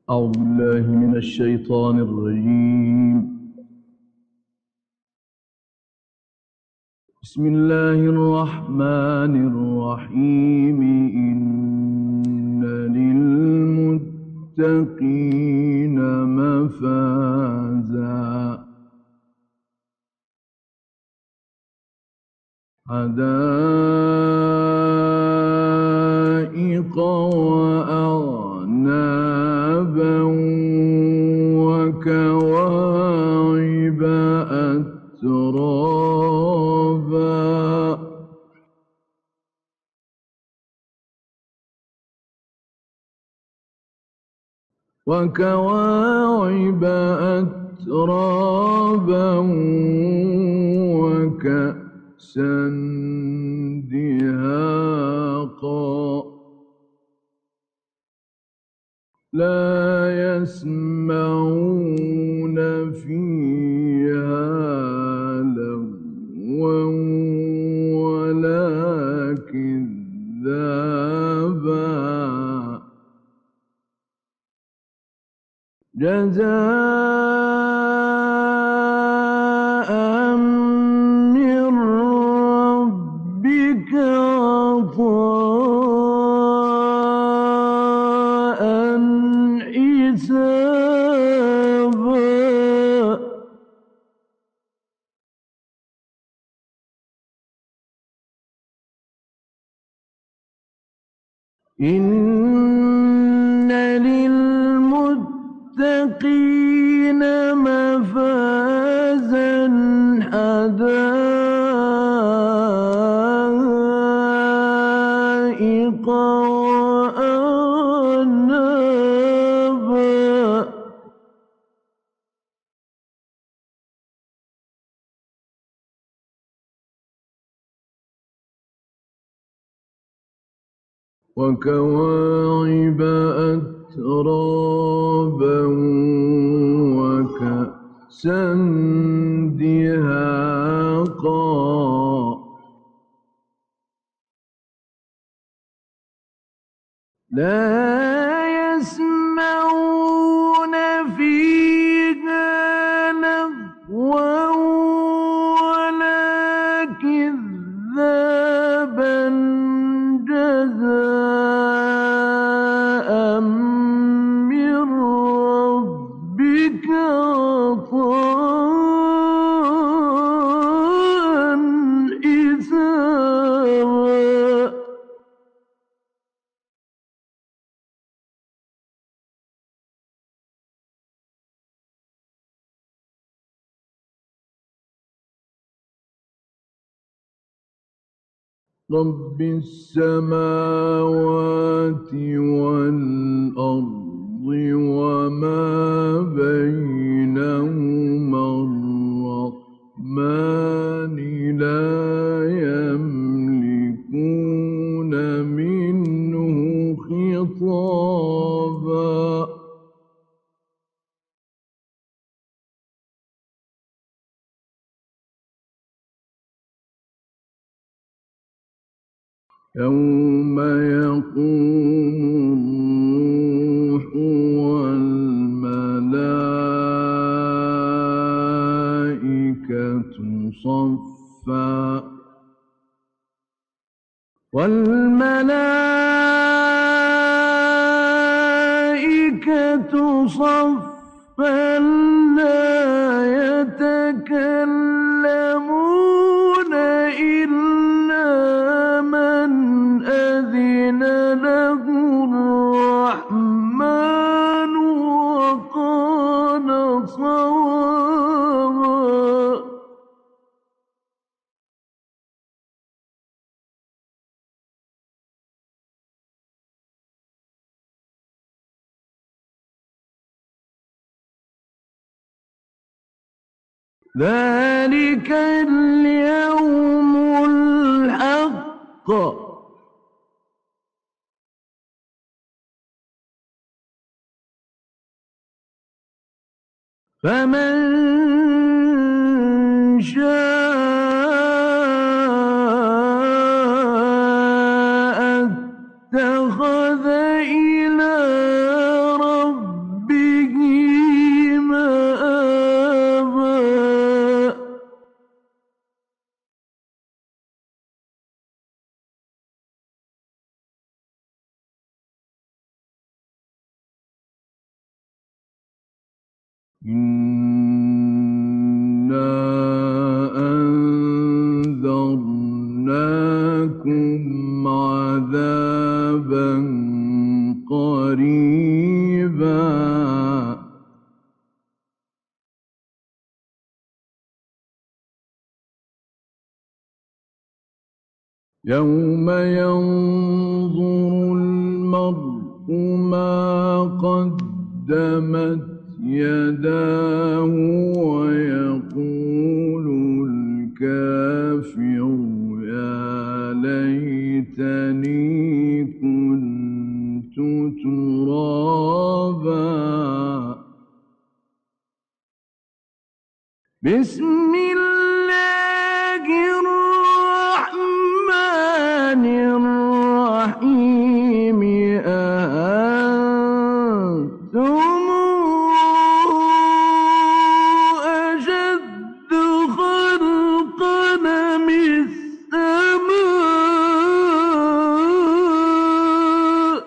أعوذ بالله من الشيطان الرجيم. بسم الله الرحمن الرحيم. إن للمتقين مفازا حدائق وأعنابا وكواعب أترابا وكأسا دهاقا لا يسمعون فيها لغوا ولا كذابا جزاء من ربك عطاء حسابا إن للمتقين مفازا حدائق وأعنابا وكواعب أترابا وكأسا دهاقا لا يسمعون فيها لغوا ولا كذابا جزاء من ربك عطاء حسابا رب السماوات والأرض وما بينهما الرحمن لا يملكون منه خطابا يوم يقوم الروح والملائكة صفا لا يتكلمون إلا من أذن له الرحمن وقال صوابا ذلك اليوم الحق فمن شاء اتخذ إلى ربه إنا أنذرناكم عذابا قريبا يوم ينظر المرء ما قدمت يداه ويقول الكافر يا ليتني كنت ترابا بسم الله الرحمن الرحيم أأنتم أشد خلقا أم السماء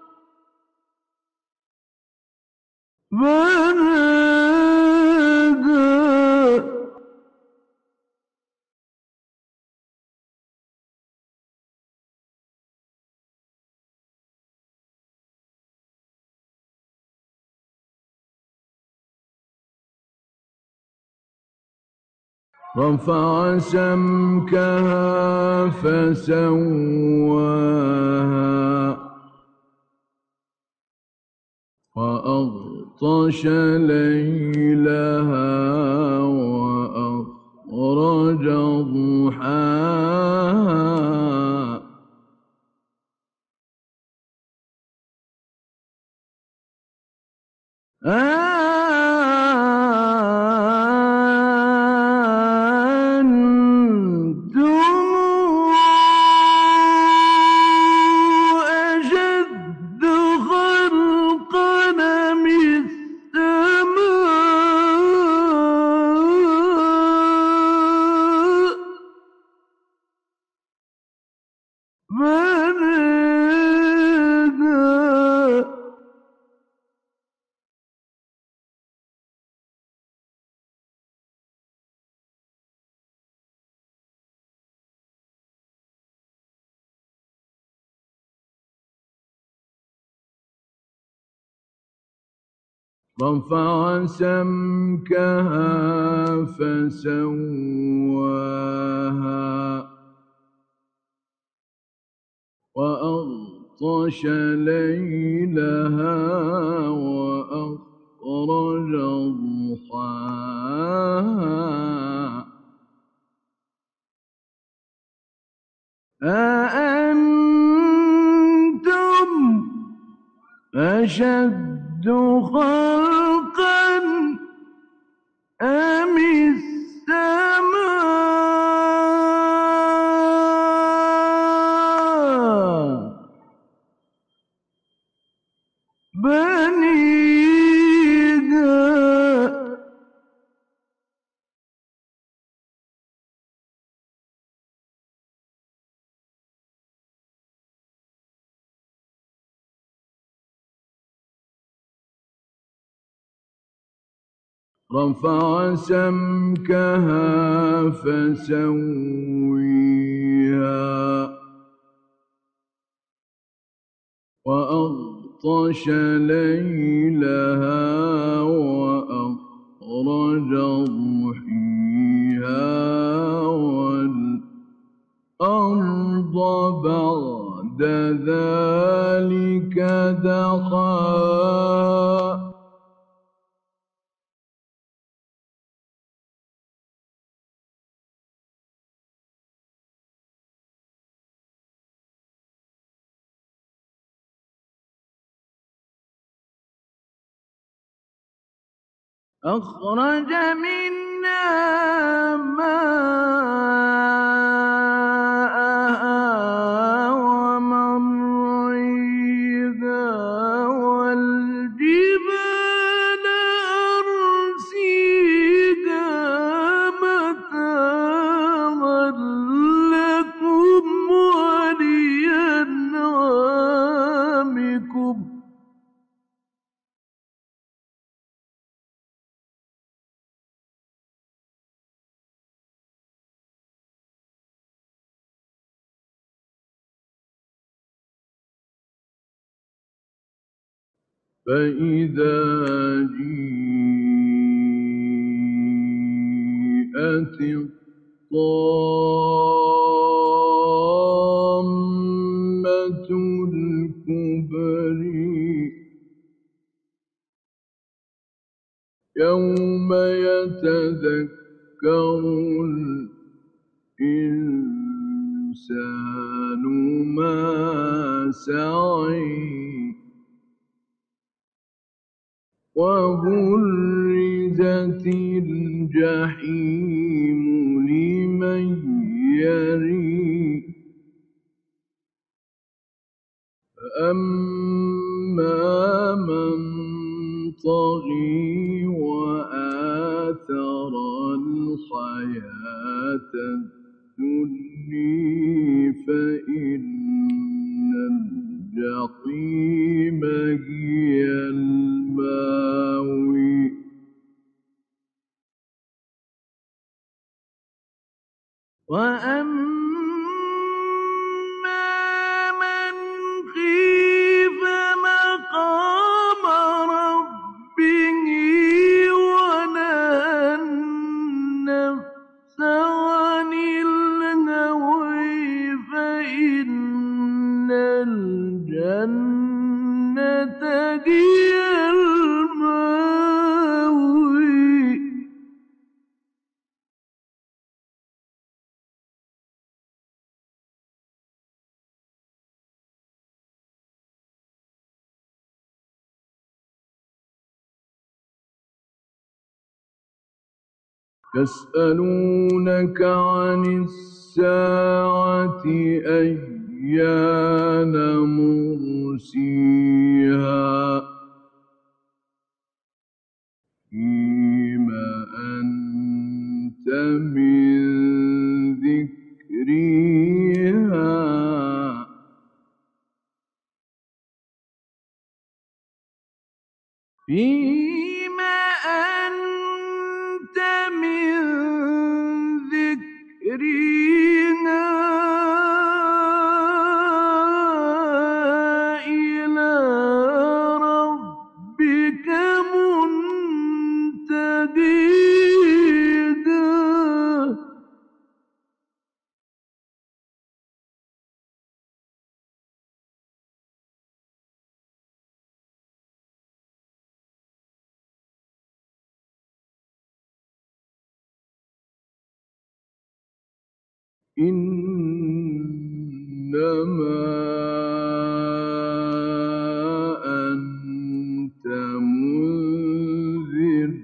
بناها رفع سمكها فسواها وأغطش ليلها وأخرج ضحاها أأنتم أشد خلقا أم السماء بناها رفع سمكها فسواها وأغطش ليلها وأخرج ضحاها أأنتم أشد خلقا أم السماء بنيها رفع سمكها فسويها وأغطش ليلها وأخرج ضحيها والأرض بعد ذلك دحاها أخرج منها ماءها ومرعيها والجبال أرسيها متاعا لكم ولأنعامكم فإذا جيءت الطامة الكبرى يوم يتذكر الإنسان ما سعى وبرزت الجحيم لمن يرى فأما من طغى وآثر الحياة الدنيا فإن الجحيم هي المأوى وأما من خيف مقام ربه ونهى النفس عن الهوى فإن الجنة هي المأوى يسألونك عن الساعة أيان مرسيها فيما أنت من ذكرها فيما أنت من ذكرها إلى ربك منتهاها إنما أنت منذر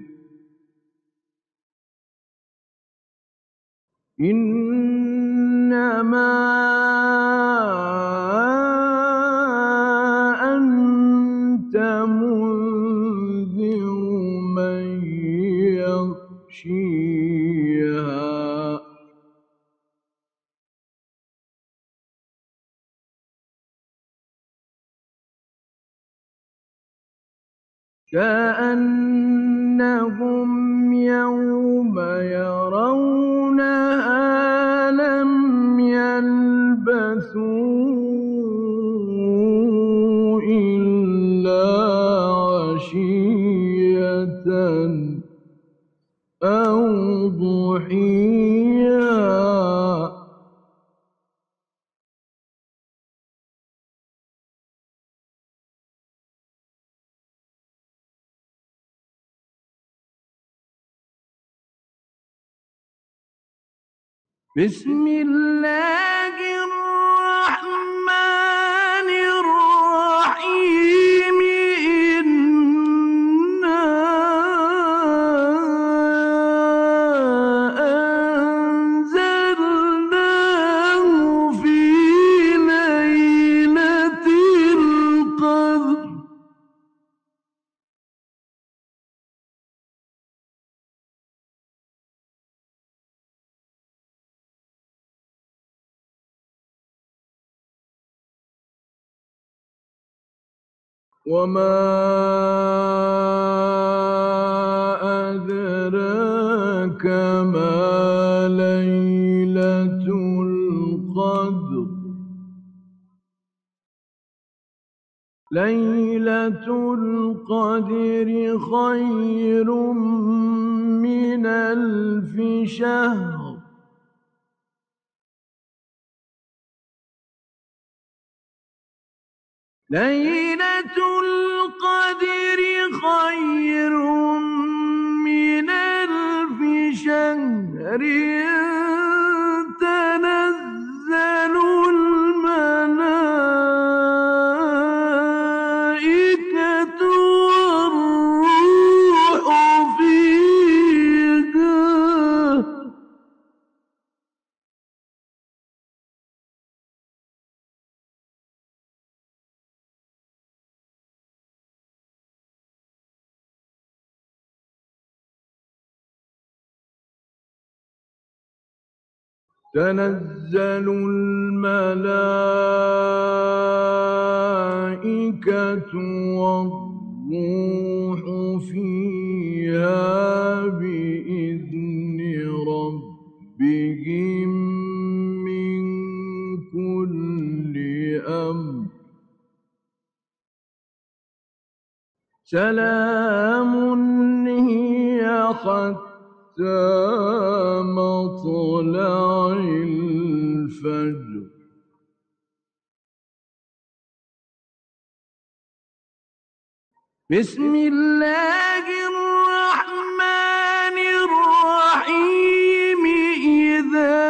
إنما أنت منذر من يخشيها كأنهم يوم يرونها لم يلبثوا إلا عشية أو ضحيها بسم الله الرحمن الرحيم إنا أنزلناه في ليلة القدر وما أدراك ما ليلة القدر ليلة القدر خير من ألف شهر ليلة القدر خير من ألف شهر تنزل الملائكة والروح فيها تنزل الملائكة والروح فيها بإذن ربهم من كل أمر سلام هي حتى مطلع الفجر بسم الله الرحمن الرحيم إذا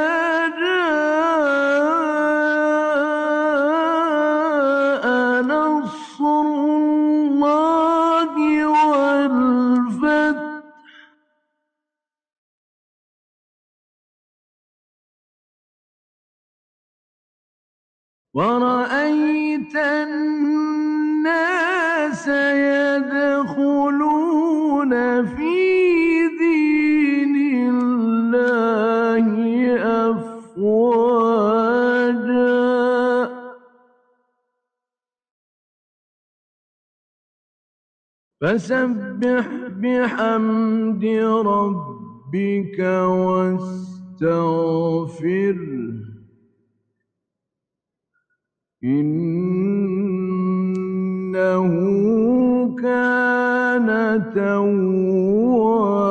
جاء نصر الله والفتح ورأيت الناس يدخلون في دين الله أفواجا فسبح بحمد ربك واستغفره إنه كان توابا